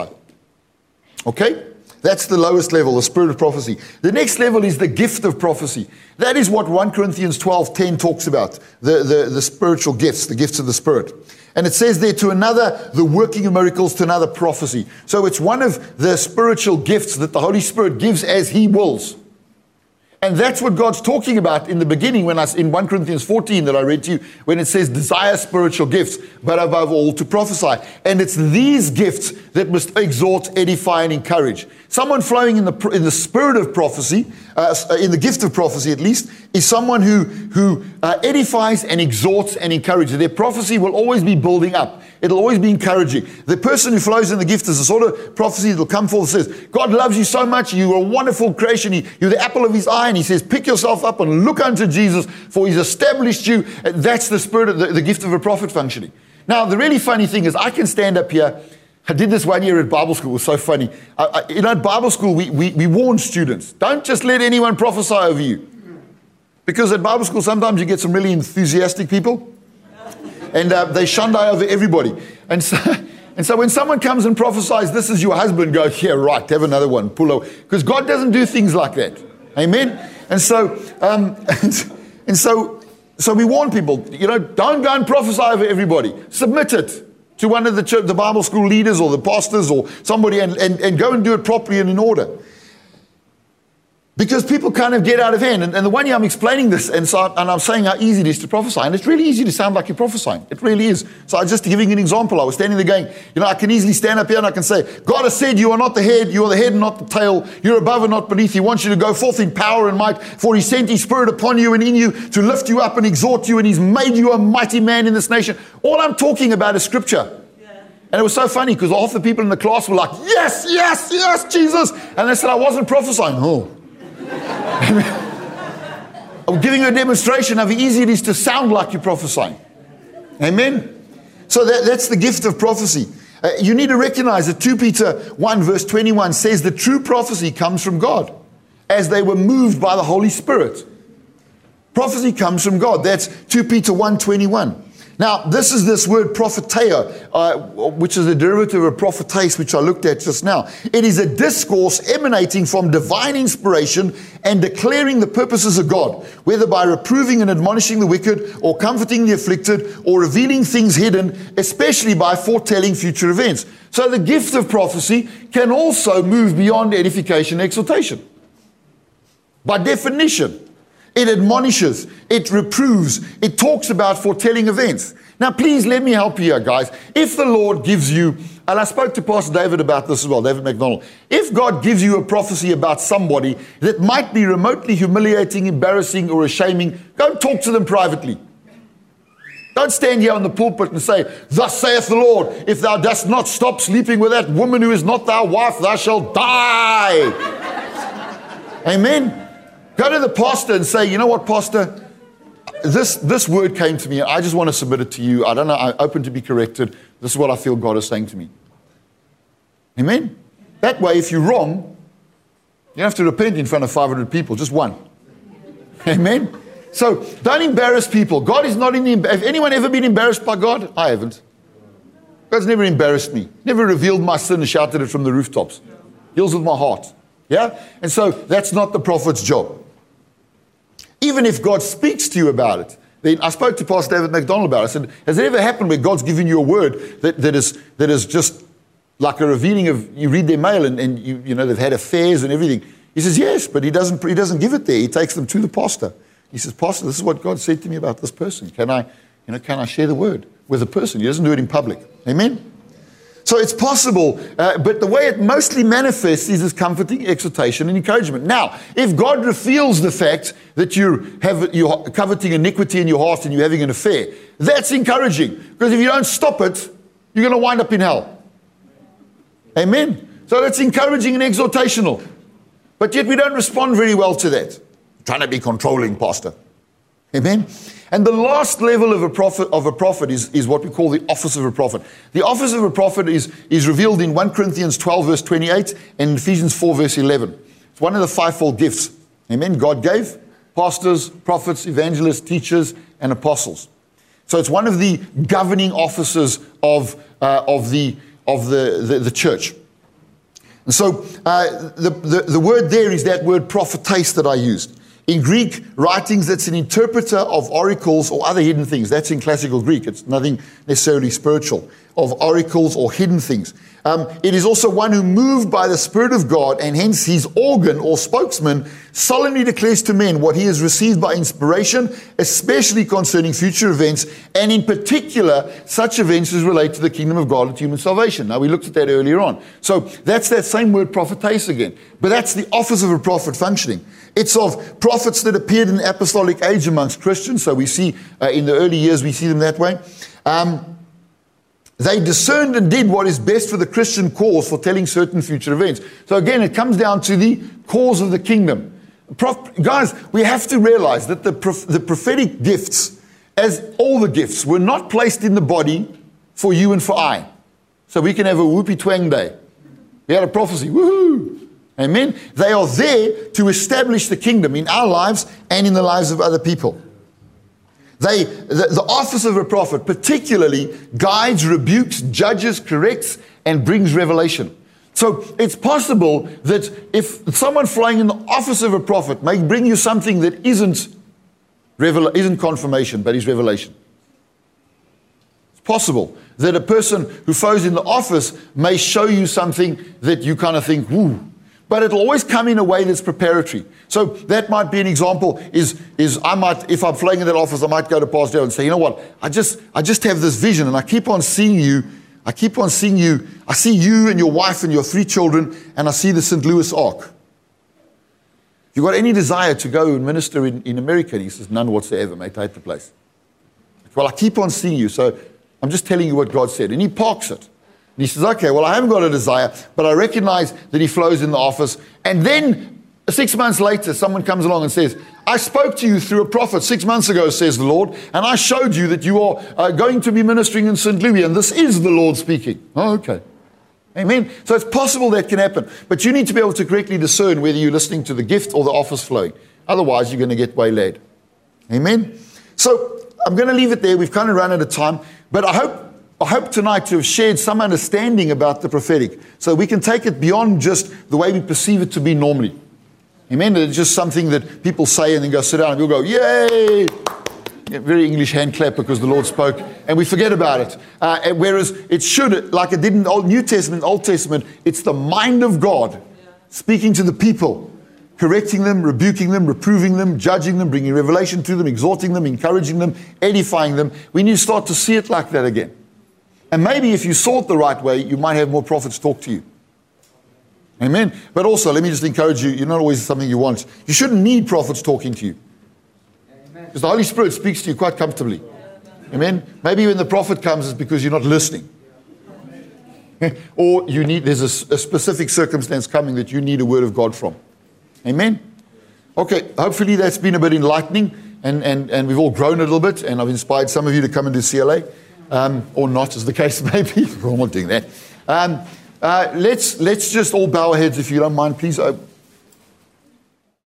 Okay? That's the lowest level, the spirit of prophecy. The next level is the gift of prophecy. That is what First Corinthians twelve ten talks about, the, the, the spiritual gifts, the gifts of the Spirit. And it says there, to another, the working of miracles, to another, prophecy. So it's one of the spiritual gifts that the Holy Spirit gives as He wills. And that's what God's talking about in the beginning, when I, in First Corinthians fourteen that I read to you, when it says desire spiritual gifts, but above all to prophesy. And it's these gifts that must exhort, edify, and encourage. Someone flowing in the in the spirit of prophecy, uh, in the gift of prophecy at least, is someone who, who uh, edifies and exhorts and encourages. Their prophecy will always be building up. It'll always be encouraging. The person who flows in the gift is a sort of prophecy that will come forth and says, God loves you so much, you're a wonderful creation, you're the apple of His eye, and He says, pick yourself up and look unto Jesus, for He's established you. That's the spirit of the, the gift of a prophet functioning. Now, the really funny thing is, I can stand up here. I did this one year at Bible school. It was so funny. I, I, you know, at Bible school, we, we, we warn students, don't just let anyone prophesy over you. Because at Bible school, sometimes you get some really enthusiastic people. And uh, they shundai over everybody. And so, and so when someone comes and prophesies, this is your husband, go, yeah, right, have another one, pull over. Because God doesn't do things like that. Amen? And so, um, and, and so, so we warn people, you know, don't go and prophesy over everybody. Submit it to one of the church, the Bible school leaders or the pastors or somebody, and, and, and go and do it properly and in order. Because people kind of get out of hand. And, and the one year I'm explaining this, and so and I'm saying how easy it is to prophesy. And it's really easy to sound like you're prophesying. It really is. So I was just giving an example. I was standing there going, you know, I can easily stand up here and I can say, God has said you are not the head, you are the head and not the tail. You're above and not beneath. He wants you to go forth in power and might. For He sent His Spirit upon you and in you to lift you up and exhort you. And He's made you a mighty man in this nation. All I'm talking about is Scripture. And it was so funny because half the people in the class were like, yes, yes, yes, Jesus. And they said, I wasn't prophesying. Oh. I'm giving you a demonstration of how easy it is to sound like you're prophesying. Amen? So that, that's the gift of prophecy. Uh, you need to recognize that Second Peter one verse twenty-one says that true prophecy comes from God as they were moved by the Holy Spirit. Prophecy comes from God. That's Second Peter one twenty-one. Now, this is this word propheteo, uh, which is a derivative of prophetess, which I looked at just now. It is a discourse emanating from divine inspiration and declaring the purposes of God, whether by reproving and admonishing the wicked, or comforting the afflicted, or revealing things hidden, especially by foretelling future events. So the gift of prophecy can also move beyond edification and exhortation. By definition, it admonishes, it reproves, it talks about foretelling events. Now, please let me help you here, guys. If the Lord gives you, and I spoke to Pastor David about this as well, David McDonald. If God gives you a prophecy about somebody that might be remotely humiliating, embarrassing, or shaming, go and talk to them privately. Don't stand here on the pulpit and say, thus saith the Lord, if thou dost not stop sleeping with that woman who is not thy wife, thou shalt die. Amen. Go to the pastor and say, you know what, pastor? This this word came to me. I just want to submit it to you. I don't know. I'm open to be corrected. This is what I feel God is saying to me. Amen? That way, if you're wrong, you don't have to repent in front of five hundred people. Just one. Amen? So, don't embarrass people. God is not in the... Have anyone ever been embarrassed by God? I haven't. God's never embarrassed me. Never revealed my sin and shouted it from the rooftops. Deals with my heart. Yeah? And so, that's not the prophet's job. Even if God speaks to you about it, then I spoke to Pastor David McDonald about it. I said, has it ever happened where God's given you a word that, that is that is just like a revealing of, you read their mail and, and you, you know, they've had affairs and everything. He says, yes, but he doesn't, he doesn't give it there. He takes them to the pastor. He says, pastor, this is what God said to me about this person. Can I, you know, can I share the word with the person? He doesn't do it in public. Amen? So it's possible, uh, but the way it mostly manifests is as comforting, exhortation, and encouragement. Now, if God reveals the fact that you have, you're coveting iniquity in your heart and you're having an affair, that's encouraging. Because if you don't stop it, you're going to wind up in hell. Amen? So that's encouraging and exhortational. But yet we don't respond very well to that. I'm trying to be controlling, pastor. Amen? And the last level of a prophet of a prophet is, is what we call the office of a prophet. The office of a prophet is, is revealed in First Corinthians twelve, verse twenty-eight, and Ephesians four, verse eleven. It's one of the fivefold gifts. Amen. God gave pastors, prophets, evangelists, teachers, and apostles. So it's one of the governing offices of uh, of the of the, the, the church. And so uh, the, the the word there is that word prophetess that I used. In Greek writings, that's an interpreter of oracles or other hidden things. That's in classical Greek. It's nothing necessarily spiritual, of oracles or hidden things. Um, it is also one who, moved by the Spirit of God, and hence his organ or spokesman, solemnly declares to men what he has received by inspiration, especially concerning future events, and in particular, such events as relate to the kingdom of God and human salvation. Now, we looked at that earlier on. So that's that same word, prophetess, again. But that's the office of a prophet functioning. It's of prophets that appeared in the apostolic age amongst Christians. So we see uh, in the early years, we see them that way. Um, they discerned and did what is best for the Christian cause for telling certain future events. So again, it comes down to the cause of the kingdom. Prof, guys, we have to realize that the, prof, the prophetic gifts, as all the gifts, were not placed in the body for you and for I. So we can have a whoopee twang day. We had a prophecy, woohoo! Amen. They are there to establish the kingdom in our lives and in the lives of other people. They, the, the office of a prophet particularly guides, rebukes, judges, corrects, and brings revelation. So it's possible that if someone flying in the office of a prophet may bring you something that isn't, revel, isn't confirmation, but is revelation. It's possible that a person who flows in the office may show you something that you kind of think, woo. But it'll always come in a way that's preparatory. So that might be an example is, is I might, if I'm flying in that office, I might go to Pastor Dale and say, you know what, I just, I just have this vision and I keep on seeing you. I keep on seeing you. I see you and your wife and your three children, and I see the Saint Louis Ark. Have you got any desire to go and minister in, in America? And he says, none whatsoever, mate, I hate the place. Well, I keep on seeing you, so I'm just telling you what God said. And he parks it. And he says, okay, well, I haven't got a desire, but I recognize that he flows in the office. And then six months later, someone comes along and says, I spoke to you through a prophet six months ago, says the Lord, and I showed you that you are uh, going to be ministering in Saint Louis, and this is the Lord speaking. Oh, okay. Amen. So it's possible that can happen. But you need to be able to correctly discern whether you're listening to the gift or the office flowing. Otherwise, you're going to get waylaid. Amen. So I'm going to leave it there. We've kind of run out of time. But I hope I hope tonight to have shared some understanding about the prophetic so we can take it beyond just the way we perceive it to be normally. Amen? It's just something that people say and then go sit down and we'll go, yay! Yeah, very English hand clap because the Lord spoke and we forget about it. Uh, and whereas it should, like it did in the Old New Testament, Old Testament, it's the mind of God speaking to the people. correcting them, rebuking them, reproving them, judging them, bringing revelation to them, exhorting them, encouraging them, edifying them. We need to start to see it like that again. And maybe if you saw it the right way, you might have more prophets talk to you. Amen. But also, let me just encourage you, you're not always something you want. You shouldn't need prophets talking to you. Because the Holy Spirit speaks to you quite comfortably. Amen. Maybe when the prophet comes, it's because you're not listening. Or you need, there's a, a specific circumstance coming that you need a word of God from. Amen. Okay, hopefully that's been a bit enlightening, and, and, and we've all grown a little bit, and I've inspired some of you to come into C L A, um, or not, as the case may be. We're all not doing that. Um, uh, let's, let's just all bow our heads, if you don't mind, please.